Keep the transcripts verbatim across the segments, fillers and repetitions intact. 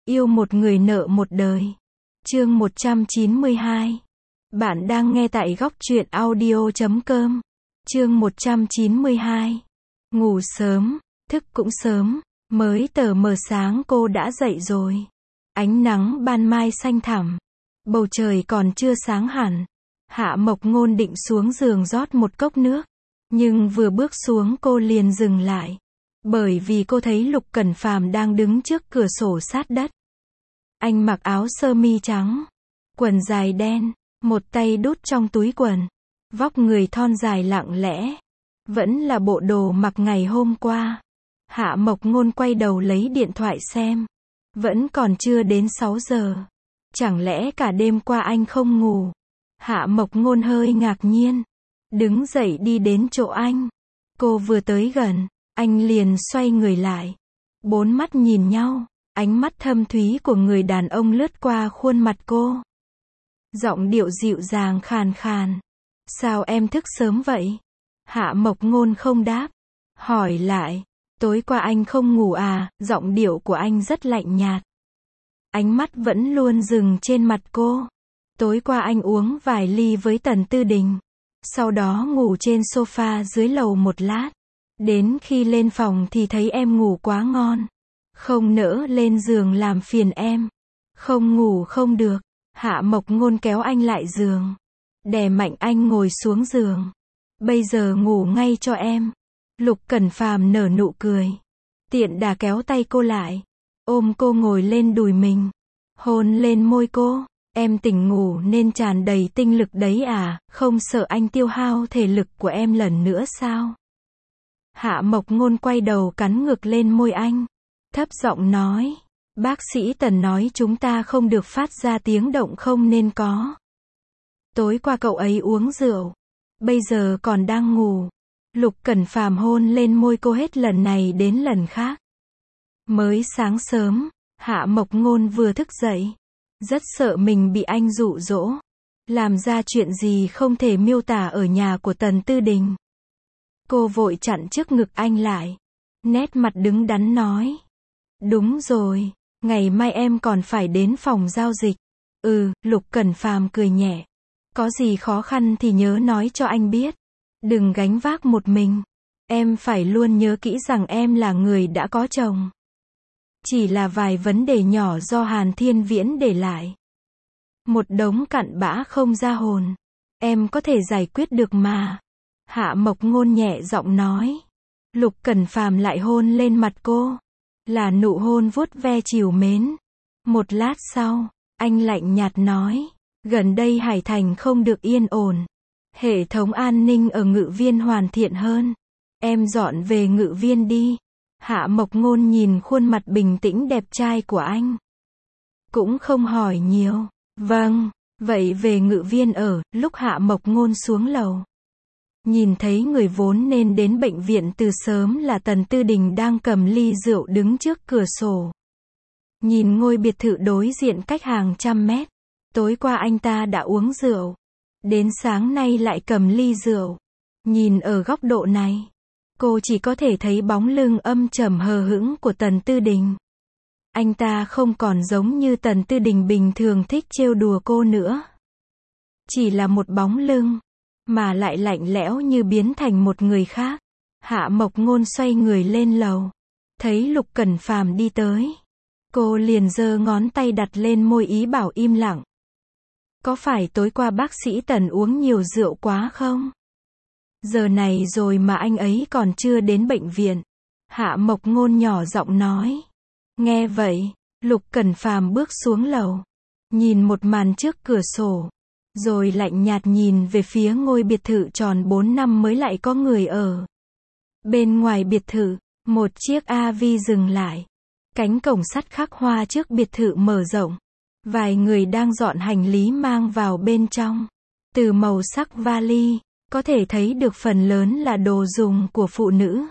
Yêu một người nợ một đời. Chương một trăm chín mươi hai. Bạn đang nghe tại góc truyện audio chấm com. Chương một trăm chín mươi hai. Ngủ sớm, thức cũng sớm, mới tờ mờ sáng cô đã dậy rồi. Ánh nắng ban mai xanh thẳm, bầu trời còn chưa sáng hẳn. Hạ Mộc Ngôn định xuống giường rót một cốc nước, nhưng vừa bước xuống cô liền dừng lại, bởi vì cô thấy Lục Cẩn Phàm đang đứng trước cửa sổ sát đất. Anh mặc áo sơ mi trắng, quần dài đen, một tay đút trong túi quần, vóc người thon dài lặng lẽ, vẫn là bộ đồ mặc ngày hôm qua. Hạ Mộc Ngôn quay đầu lấy điện thoại xem, vẫn còn chưa đến sáu giờ. Chẳng lẽ cả đêm qua anh không ngủ? Hạ Mộc Ngôn hơi ngạc nhiên, đứng dậy đi đến chỗ anh. Cô vừa tới gần, anh liền xoay người lại. Bốn mắt nhìn nhau, ánh mắt thâm thúy của người đàn ông lướt qua khuôn mặt cô. Giọng điệu dịu dàng khàn khàn. Sao em thức sớm vậy? Hạ Mộc Ngôn không đáp, hỏi lại, tối qua anh không ngủ à? Giọng điệu của anh rất lạnh nhạt. Ánh mắt vẫn luôn dừng trên mặt cô. Tối qua anh uống vài ly với Tần Tư Đình, sau đó ngủ trên sofa dưới lầu một lát. Đến khi lên phòng thì thấy em ngủ quá ngon, không nỡ lên giường làm phiền em. Không ngủ không được. Hạ Mộc Ngôn kéo anh lại giường, đè mạnh anh ngồi xuống giường. Bây giờ ngủ ngay cho em. Lục Cẩn Phàm nở nụ cười, tiện đà kéo tay cô lại, ôm cô ngồi lên đùi mình, hôn lên môi cô. Em tỉnh ngủ nên tràn đầy tinh lực đấy à, không sợ anh tiêu hao thể lực của em lần nữa sao? Hạ Mộc Ngôn quay đầu cắn ngược lên môi anh, thấp giọng nói, bác sĩ Tần nói chúng ta không được phát ra tiếng động không nên có. Tối qua cậu ấy uống rượu, bây giờ còn đang ngủ. Lục Cẩn Phàm hôn lên môi cô hết lần này đến lần khác. Mới sáng sớm, Hạ Mộc Ngôn vừa thức dậy, rất sợ mình bị anh dụ dỗ, làm ra chuyện gì không thể miêu tả ở nhà của Tần Tư Đình. Cô vội chặn trước ngực anh lại, nét mặt đứng đắn nói, đúng rồi, ngày mai em còn phải đến phòng giao dịch. Ừ, Lục Cẩn Phàm cười nhẹ, có gì khó khăn thì nhớ nói cho anh biết, đừng gánh vác một mình. Em phải luôn nhớ kỹ rằng em là người đã có chồng. Chỉ là vài vấn đề nhỏ do Hàn Thiên Viễn để lại, một đống cặn bã không ra hồn, em có thể giải quyết được mà. Hạ Mộc Ngôn nhẹ giọng nói. Lục Cẩn Phàm lại hôn lên mặt cô, là nụ hôn vuốt ve trìu mến. Một lát sau, anh lạnh nhạt nói, gần đây Hải Thành không được yên ổn, hệ thống an ninh ở Ngự Viên hoàn thiện hơn, em dọn về Ngự Viên đi. Hạ Mộc Ngôn nhìn khuôn mặt bình tĩnh đẹp trai của anh, cũng không hỏi nhiều. Vâng, vậy về Ngự Viên ở. Lúc Hạ Mộc Ngôn xuống lầu, nhìn thấy người vốn nên đến bệnh viện từ sớm là Tần Tư Đình đang cầm ly rượu đứng trước cửa sổ. Nhìn ngôi biệt thự đối diện cách hàng trăm mét. Tối qua anh ta đã uống rượu, đến sáng nay lại cầm ly rượu. Nhìn ở góc độ này, cô chỉ có thể thấy bóng lưng âm trầm hờ hững của Tần Tư Đình. Anh ta không còn giống như Tần Tư Đình bình thường thích trêu đùa cô nữa. Chỉ là một bóng lưng, mà lại lạnh lẽo như biến thành một người khác. Hạ Mộc Ngôn xoay người lên lầu, thấy Lục Cẩn Phàm đi tới. Cô liền giơ ngón tay đặt lên môi ý bảo im lặng. Có phải tối qua bác sĩ Tần uống nhiều rượu quá không? Giờ này rồi mà anh ấy còn chưa đến bệnh viện. Hạ Mộc Ngôn nhỏ giọng nói. Nghe vậy, Lục Cẩn Phàm bước xuống lầu, nhìn một màn trước cửa sổ, rồi lạnh nhạt nhìn về phía ngôi biệt thự tròn bốn năm mới lại có người ở. Bên ngoài biệt thự, một chiếc a vê dừng lại. Cánh cổng sắt khắc hoa trước biệt thự mở rộng. Vài người đang dọn hành lý mang vào bên trong. Từ màu sắc vali, có thể thấy được phần lớn là đồ dùng của phụ nữ.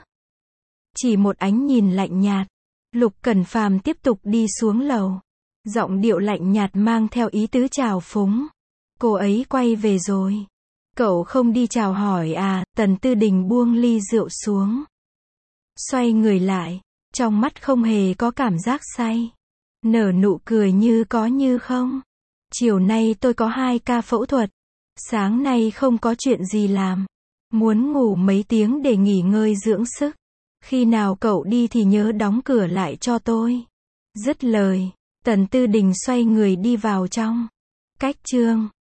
Chỉ một ánh nhìn lạnh nhạt, Lục Cẩn Phàm tiếp tục đi xuống lầu. Giọng điệu lạnh nhạt mang theo ý tứ trào phúng. Cô ấy quay về rồi. Cậu không đi chào hỏi à? Tần Tư Đình buông ly rượu xuống, xoay người lại, trong mắt không hề có cảm giác say. Nở nụ cười như có như không. Chiều nay tôi có hai ca phẫu thuật. Sáng nay không có chuyện gì làm. Muốn ngủ mấy tiếng để nghỉ ngơi dưỡng sức. Khi nào cậu đi thì nhớ đóng cửa lại cho tôi. Dứt lời, Tần Tư Đình xoay người đi vào trong. Cách chương